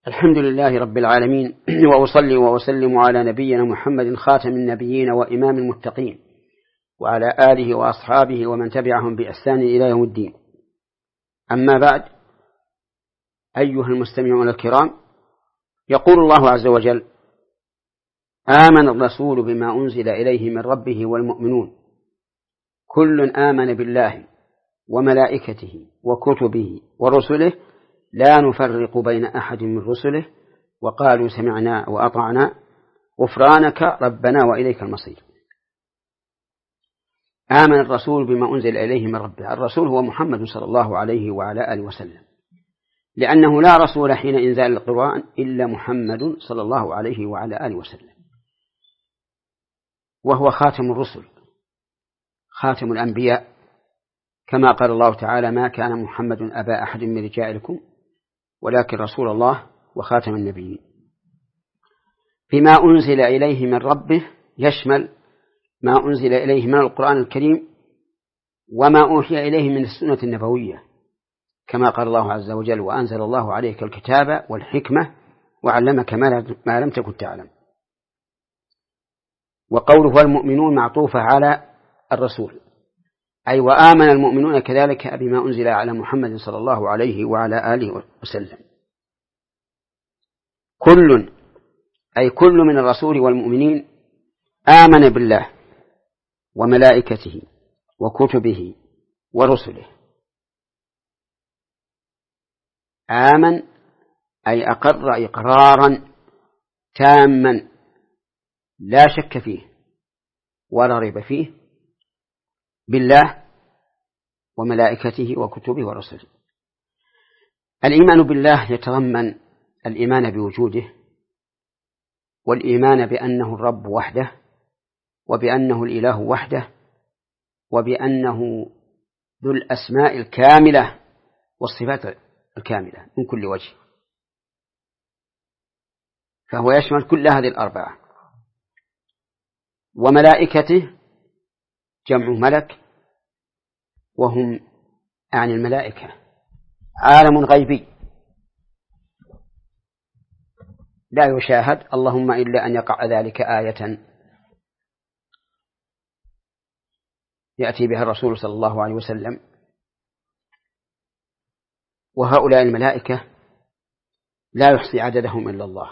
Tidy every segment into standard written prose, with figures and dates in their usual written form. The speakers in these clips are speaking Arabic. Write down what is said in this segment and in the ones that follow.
الحمد لله رب العالمين، وأصلي وأسلم على نبينا محمد خاتم النبيين وإمام المتقين، وعلى آله وأصحابه ومن تبعهم بإحسان إلى يوم الدين. أما بعد، أيها المستمعون الكرام، يقول الله عز وجل: آمن الرسول بما أنزل إليه من ربه والمؤمنون كل آمن بالله وملائكته وكتبه ورسله لا نفرق بين أحد من رسله وقالوا سمعنا وأطعنا غفرانك ربنا وإليك المصير. آمن الرسول بما أنزل إليه من ربه. الرسول هو محمد صلى الله عليه وعلى آله وسلم، لأنه لا رسول حين إنزال القرآن إلا محمد صلى الله عليه وعلى آله وسلم، وهو خاتم الرسل، خاتم الأنبياء، كما قال الله تعالى: ما كان محمد أبا أحد من رجالكم ولكن رسول الله وخاتم النبيين. بما أنزل إليه من ربه يشمل ما أنزل إليه من القرآن الكريم وما أوحي إليه من السنة النبوية، كما قال الله عز وجل: وأنزل الله عليك الكتاب والحكمة وعلمك ما لم تكن تعلم. وقوله والمؤمنون معطوفة على الرسول، أي وآمن المؤمنون كذلك بما أنزل على محمد صلى الله عليه وعلى آله وسلم. كل من الرسول والمؤمنين آمن بالله وملائكته وكتبه ورسله. آمن أي أقر إقرارا تاما لا شك فيه ولا ريب فيه بالله وملائكته وكتبه ورسله. الإيمان بالله يتضمن الإيمان بوجوده، والإيمان بأنه الرب وحده، وبأنه الإله وحده، وبأنه ذو الأسماء الكاملة والصفات الكاملة من كل وجه، فهو يشمل كل هذه الأربعة. وملائكته جمع ملك، وهم يعني الملائكة عالم غيبي لا يشاهد، اللهم إلا أن يقع ذلك آية يأتي بها الرسول صلى الله عليه وسلم. وهؤلاء الملائكة لا يحصي عددهم إلا الله،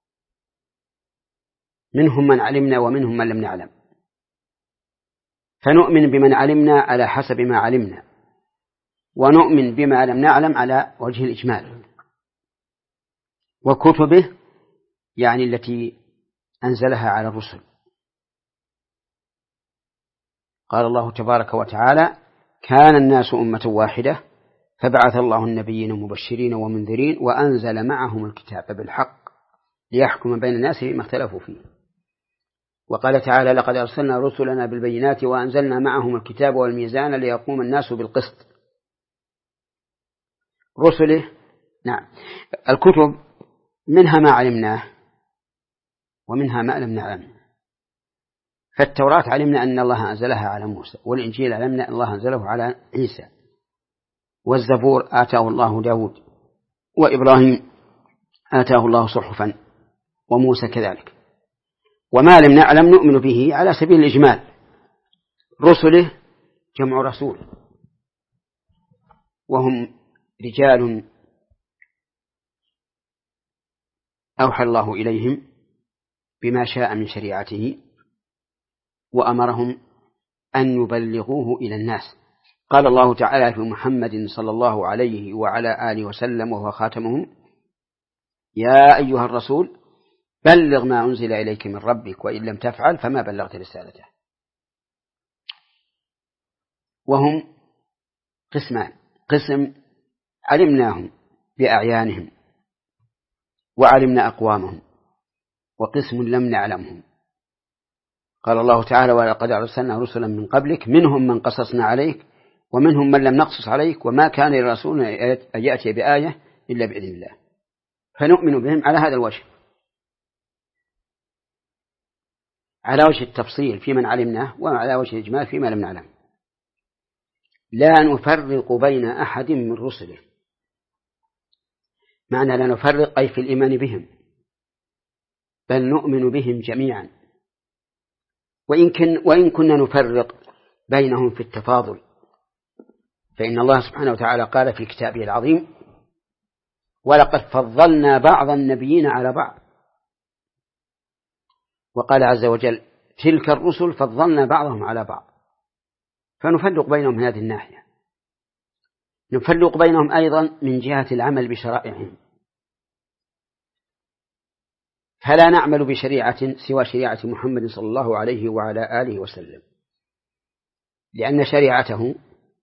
منهم من علمنا ومنهم من لم نعلم، فنؤمن بمن علمنا على حسب ما علمنا، ونؤمن بما لم نعلم على وجه الإجمال. وكتبه يعني التي أنزلها على الرسل. قال الله تبارك وتعالى: كان الناس أمة واحدة فبعث الله النبيين مبشرين ومنذرين وأنزل معهم الكتاب بالحق ليحكم بين الناس فيما اختلفوا فيه. وقال تعالى: لقد أرسلنا رسلنا بالبينات وأنزلنا معهم الكتاب والميزان ليقوم الناس بالقسط. رسله، نعم، الكتب منها ما علمناه ومنها ما لم نعلم. فالتوراة علمنا أن الله أنزلها على موسى، والإنجيل علمنا أن الله أنزله على عيسى، والزبور آتاه الله داود، وإبراهيم آتاه الله صحفا، وموسى كذلك. وما لم نعلم نؤمن به على سبيل الإجمال. رسله جمع رسول، وهم رجال أوحى الله إليهم بما شاء من شريعته وأمرهم أن يبلغوه إلى الناس. قال الله تعالى في محمد صلى الله عليه وعلى آله وسلم وهو خاتمهم: يا أيها الرسول بلغ ما أنزل إليك من ربك وإن لم تفعل فما بلغت رسالته. وهم قسمان: قسم علمناهم بأعيانهم وعلمنا أقوامهم، وقسم لم نعلمهم. قال الله تعالى: ولقد أرسلنا رسلا من قبلك منهم من قصصنا عليك ومنهم من لم نقصص عليك وما كان للرسول أن يأتي بآية إلا بإذن الله. فنؤمن بهم على هذا الوجه، على وجه التفصيل في من علمناه، وعلى وجه الإجمال فيما لم نعلم. لا نفرق بين أحد من رسله. معنى لا نفرق أي في الإيمان بهم، بل نؤمن بهم جميعا، وإن كنا نفرق بينهم في التفاضل، فإن الله سبحانه وتعالى قال في كتابه العظيم: ولقد فضلنا بعض النبيين على بعض. وقال عز وجل: تلك الرسل فضلنا بعضهم على بعض. فنفرق بينهم من هذه الناحية. نفرق بينهم أيضا من جهة العمل بشرائعهم، فلا نعمل بشريعة سوى شريعة محمد صلى الله عليه وعلى آله وسلم، لأن شريعته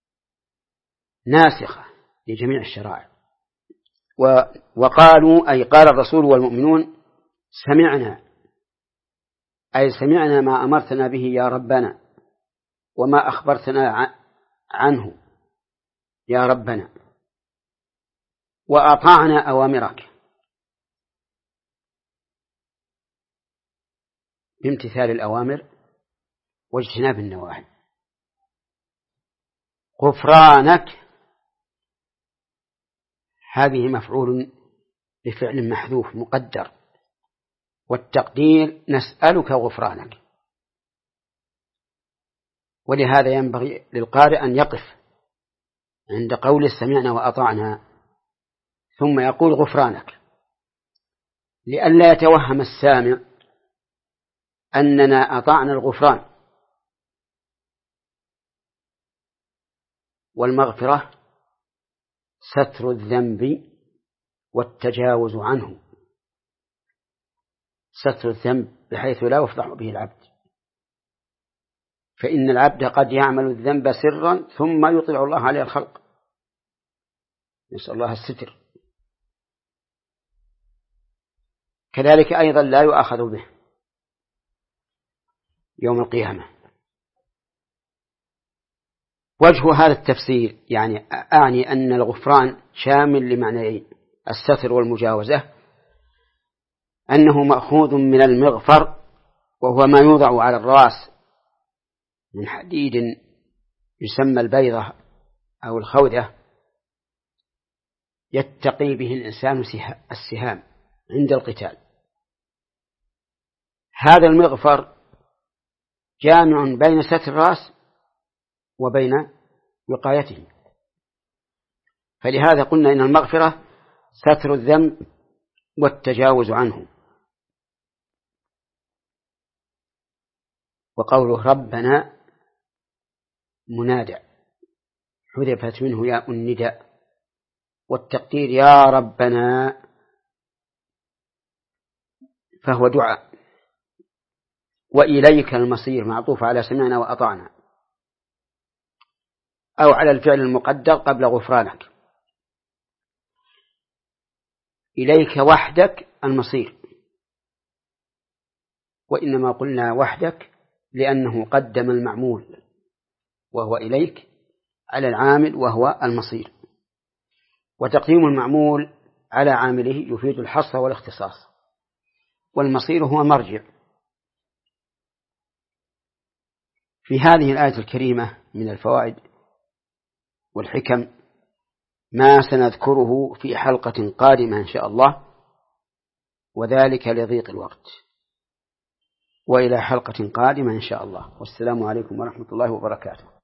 ناسخة لجميع الشرائع. وقالوا أي قال الرسول والمؤمنون: سمعنا، أي سمعنا ما أمرتنا به يا ربنا، وما أخبرتنا عنه يا ربنا، وأطعنا أوامرك بامتثال الأوامر واجتناب النواهي. غفرانك هذه مفعول بفعل محذوف مقدر، والتقدير نسألك غفرانك. ولهذا ينبغي للقارئ أن يقف عند قول سمعنا وأطعنا ثم يقول غفرانك، لئلا يتوهم السامع أننا أطعنا الغفران. والمغفرة ستر الذنب والتجاوز عنه، ستر الذنب بحيث لا يفضح به العبد، فإن العبد قد يعمل الذنب سرا ثم يطلع الله عليه الخلق، نسأل الله الستر. كذلك أيضا لا يؤاخذ به يوم القيامة. وجه هذا التفسير يعني أعني أن الغفران شامل لمعنيين: الستر والمجاوزة، أنه مأخوذ من المغفر، وهو ما يوضع على الرأس من حديد يسمى البيضة أو الخوذة، يتقي به الإنسان السهام عند القتال. هذا المغفر جامع بين ستر الرأس وبين وقايته، فلهذا قلنا إن المغفرة ستر الذنب والتجاوز عنه. وقوله ربنا منادى حذفت منه ياء النداء، والتقدير يا ربنا، فهو دعاء. وإليك المصير معطوف على سمعنا وأطعنا، أو على الفعل المقدر قبل غفرانك. إليك وحدك المصير، وإنما قلنا وحدك لأنه قدم المعمول وهو إليك على العامل وهو المصير، وتقديم المعمول على عامله يفيد الحصر والاختصاص، والمصير هو مرجع. في هذه الآية الكريمة من الفوائد والحكم ما سنذكره في حلقة قادمة إن شاء الله، وذلك لضيق الوقت. وإلى حلقة قادمة إن شاء الله، والسلام عليكم ورحمة الله وبركاته.